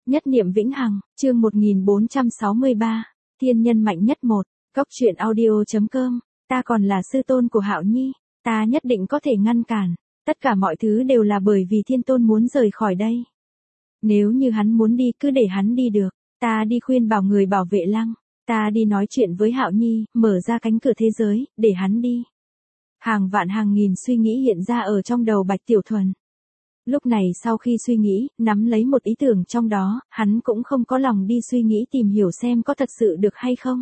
Nhất niệm vĩnh hằng, chương 1463, thiên nhân mạnh nhất 1, Cốc truyện audio.com, ta còn là sư tôn của Hạo Nhi, ta nhất định có thể ngăn cản, tất cả mọi thứ đều là bởi vì thiên tôn muốn rời khỏi đây. Nếu như hắn muốn đi cứ để hắn đi được, ta đi khuyên bảo người bảo vệ lăng, ta đi nói chuyện với Hạo Nhi, mở ra cánh cửa thế giới, để hắn đi. Hàng vạn hàng nghìn suy nghĩ hiện ra ở trong đầu Bạch Tiểu Thuần. Lúc này sau khi suy nghĩ, nắm lấy một ý tưởng trong đó, hắn cũng không có lòng đi suy nghĩ tìm hiểu xem có thật sự được hay không.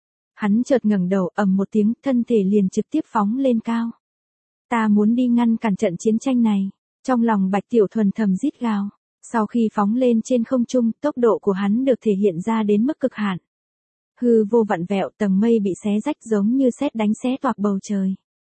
Hắn chợt ngẩng đầu, ầm một tiếng, thân thể liền trực tiếp phóng lên cao. Ta muốn đi ngăn cản trận chiến tranh này. Trong lòng Bạch Tiểu Thuần thầm rít gào. Sau khi phóng lên trên không trung, tốc độ của hắn được thể hiện ra đến mức cực hạn. Hư vô vặn vẹo, tầng mây bị xé rách giống như sét đánh xé toạc bầu trời.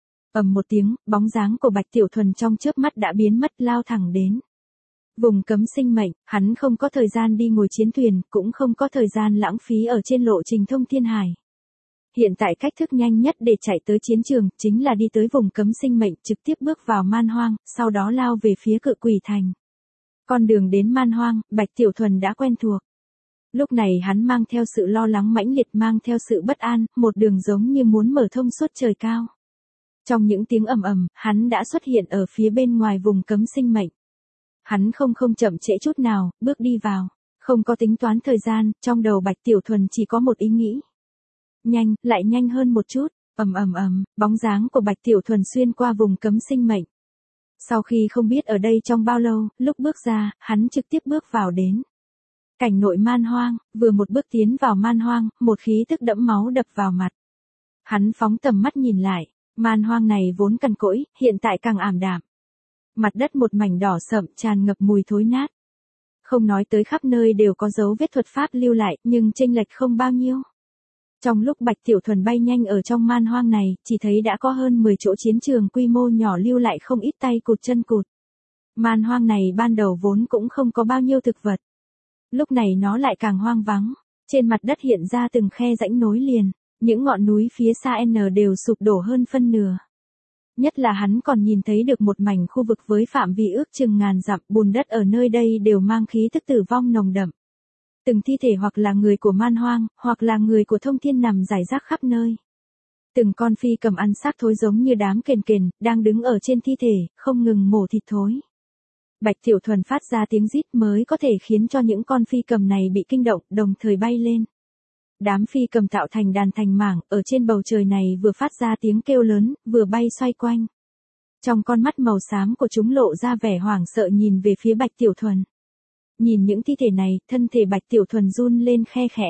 Ầm một tiếng, bóng dáng của Bạch Tiểu Thuần trong chớp mắt đã biến mất, lao thẳng đến vùng cấm sinh mệnh. Hắn không có thời gian đi ngồi chiến thuyền, cũng không có thời gian lãng phí ở trên lộ trình thông thiên hải. Hiện tại cách thức nhanh nhất để chạy tới chiến trường chính là đi tới vùng cấm sinh mệnh, trực tiếp bước vào man hoang, sau đó lao về phía Cự Quỷ Thành. Con đường đến man hoang, Bạch Tiểu Thuần đã quen thuộc. Lúc này hắn mang theo sự lo lắng mãnh liệt, mang theo sự bất an, một đường giống như muốn mở thông suốt trời cao. Trong những tiếng ầm ầm, hắn đã xuất hiện ở phía bên ngoài vùng cấm sinh mệnh. Hắn không chậm trễ chút nào, bước đi vào, không có tính toán thời gian, trong đầu Bạch Tiểu Thuần chỉ có một ý nghĩ. Nhanh, lại nhanh hơn một chút, ầm, bóng dáng của Bạch Tiểu Thuần xuyên qua vùng cấm sinh mệnh. Sau khi không biết ở đây trong bao lâu, lúc bước ra, hắn trực tiếp bước vào đến cảnh nội man hoang, vừa một bước tiến vào man hoang, một khí tức đẫm máu đập vào mặt. Hắn phóng tầm mắt nhìn lại, man hoang này vốn cằn cỗi, hiện tại càng ảm đạm. Mặt đất một mảnh đỏ sậm, tràn ngập mùi thối nát. Không nói tới khắp nơi đều có dấu vết thuật pháp lưu lại, nhưng chênh lệch không bao nhiêu. Trong lúc Bạch Tiểu Thuần bay nhanh ở trong man hoang này, chỉ thấy đã có hơn 10 chỗ chiến trường quy mô nhỏ lưu lại không ít tay cụt chân cụt. Man hoang này ban đầu vốn cũng không có bao nhiêu thực vật. Lúc này nó lại càng hoang vắng, trên mặt đất hiện ra từng khe rãnh nối liền, những ngọn núi phía xa đều sụp đổ hơn phân nửa. Nhất là hắn còn nhìn thấy được một mảnh khu vực với phạm vi ước chừng ngàn dặm, bùn đất ở nơi đây đều mang khí tức tử vong nồng đậm. Từng thi thể hoặc là người của man hoang, hoặc là người của thông thiên nằm rải rác khắp nơi. Từng con phi cầm ăn xác thối giống như đám kền, đang đứng ở trên thi thể, không ngừng mổ thịt thối. Bạch Tiểu Thuần phát ra tiếng rít mới có thể khiến cho những con phi cầm này bị kinh động, đồng thời bay lên. Đám phi cầm tạo thành đàn thành mảng, ở trên bầu trời này vừa phát ra tiếng kêu lớn, vừa bay xoay quanh. Trong con mắt màu xám của chúng lộ ra vẻ hoảng sợ nhìn về phía Bạch Tiểu Thuần. Nhìn những thi thể này, thân thể Bạch Tiểu Thuần run lên khe khẽ.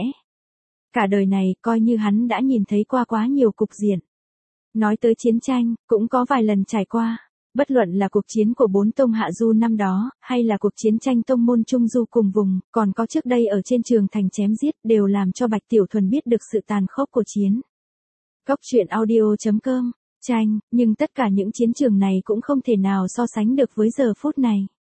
Cả đời này, coi như hắn đã nhìn thấy qua quá nhiều cục diện. Nói tới chiến tranh, cũng có vài lần trải qua. Bất luận là cuộc chiến của 4 tông hạ du năm đó, hay là cuộc chiến tranh tông môn trung du cùng vùng, còn có trước đây ở trên trường thành chém giết, đều làm cho Bạch Tiểu Thuần biết được sự tàn khốc của chiến. Cốc truyện audio.com, tranh, nhưng tất cả những chiến trường này cũng không thể nào so sánh được với giờ phút này.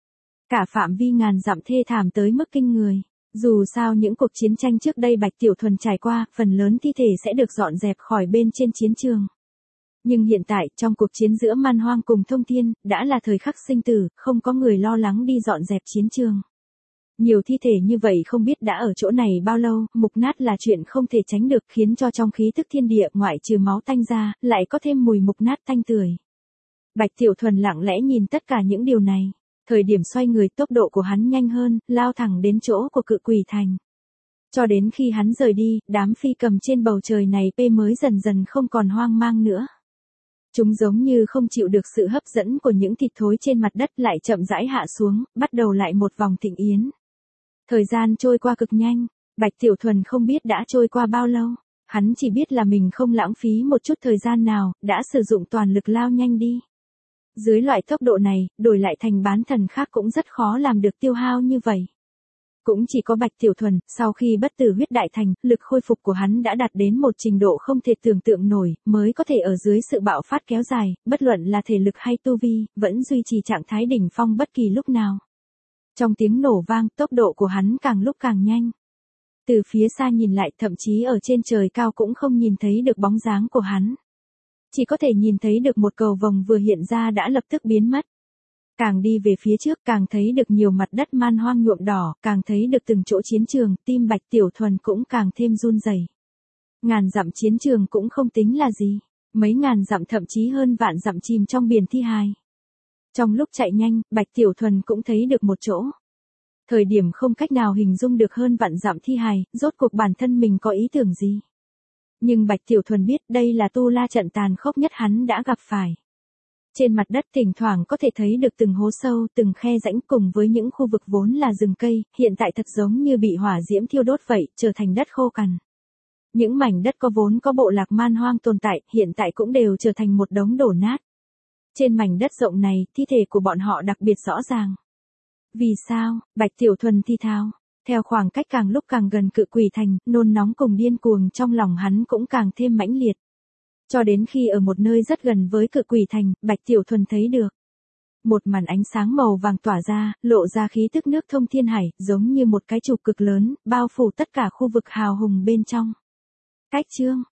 Cả phạm vi ngàn dặm thê thảm tới mức kinh người. Dù sao những cuộc chiến tranh trước đây Bạch Tiểu Thuần trải qua, phần lớn thi thể sẽ được dọn dẹp khỏi bên trên chiến trường. Nhưng hiện tại, trong cuộc chiến giữa man hoang cùng thông thiên, đã là thời khắc sinh tử, không có người lo lắng đi dọn dẹp chiến trường. Nhiều thi thể như vậy không biết đã ở chỗ này bao lâu, mục nát là chuyện không thể tránh được, khiến cho trong khí tức thiên địa ngoại trừ máu tanh ra, lại có thêm mùi mục nát tanh tưởi. Bạch Tiểu Thuần lặng lẽ nhìn tất cả những điều này. Thời điểm xoay người, tốc độ của hắn nhanh hơn, lao thẳng đến chỗ của Cự Quỷ Thành. Cho đến khi hắn rời đi, đám phi cầm trên bầu trời này mới dần dần không còn hoang mang nữa. Chúng giống như không chịu được sự hấp dẫn của những thịt thối trên mặt đất, lại chậm rãi hạ xuống, bắt đầu lại một vòng thịnh yến. Thời gian trôi qua cực nhanh, Bạch Tiểu Thuần không biết đã trôi qua bao lâu, hắn chỉ biết là mình không lãng phí một chút thời gian nào, đã sử dụng toàn lực lao nhanh đi. Dưới loại tốc độ này, đổi lại thành bán thần khác cũng rất khó làm được tiêu hao như vậy. Cũng chỉ có Bạch Tiểu Thuần, sau khi bất tử huyết đại thành, lực khôi phục của hắn đã đạt đến một trình độ không thể tưởng tượng nổi, mới có thể ở dưới sự bạo phát kéo dài, bất luận là thể lực hay tu vi, vẫn duy trì trạng thái đỉnh phong bất kỳ lúc nào. Trong tiếng nổ vang, tốc độ của hắn càng lúc càng nhanh. Từ phía xa nhìn lại, thậm chí ở trên trời cao cũng không nhìn thấy được bóng dáng của hắn. Chỉ có thể nhìn thấy được một cầu vồng vừa hiện ra đã lập tức biến mất. Càng đi về phía trước càng thấy được nhiều mặt đất man hoang nhuộm đỏ, càng thấy được từng chỗ chiến trường, tim Bạch Tiểu Thuần cũng càng thêm run rẩy. Ngàn dặm chiến trường cũng không tính là gì, mấy ngàn dặm thậm chí hơn vạn dặm chìm trong biển thi hài. Trong lúc chạy nhanh, Bạch Tiểu Thuần cũng thấy được một chỗ. Thời điểm không cách nào hình dung được hơn vạn dặm thi hài, rốt cuộc bản thân mình có ý tưởng gì. Nhưng Bạch Tiểu Thuần biết đây là tu la trận tàn khốc nhất hắn đã gặp phải. Trên mặt đất thỉnh thoảng có thể thấy được từng hố sâu, từng khe rãnh cùng với những khu vực vốn là rừng cây, hiện tại thật giống như bị hỏa diễm thiêu đốt vậy, trở thành đất khô cằn. Những mảnh đất có vốn có bộ lạc man hoang tồn tại, hiện tại cũng đều trở thành một đống đổ nát. Trên mảnh đất rộng này, thi thể của bọn họ đặc biệt rõ ràng. Vì sao? Bạch Tiểu Thuần thi thao. Theo khoảng cách càng lúc càng gần Cự Quỷ Thành, nôn nóng cùng điên cuồng trong lòng hắn cũng càng thêm mãnh liệt. Cho đến khi ở một nơi rất gần với Cự Quỷ Thành, Bạch Tiểu Thuần thấy được một màn ánh sáng màu vàng tỏa ra, lộ ra khí tức nước thông thiên hải, giống như một cái trục cực lớn, bao phủ tất cả khu vực hào hùng bên trong. Cách chương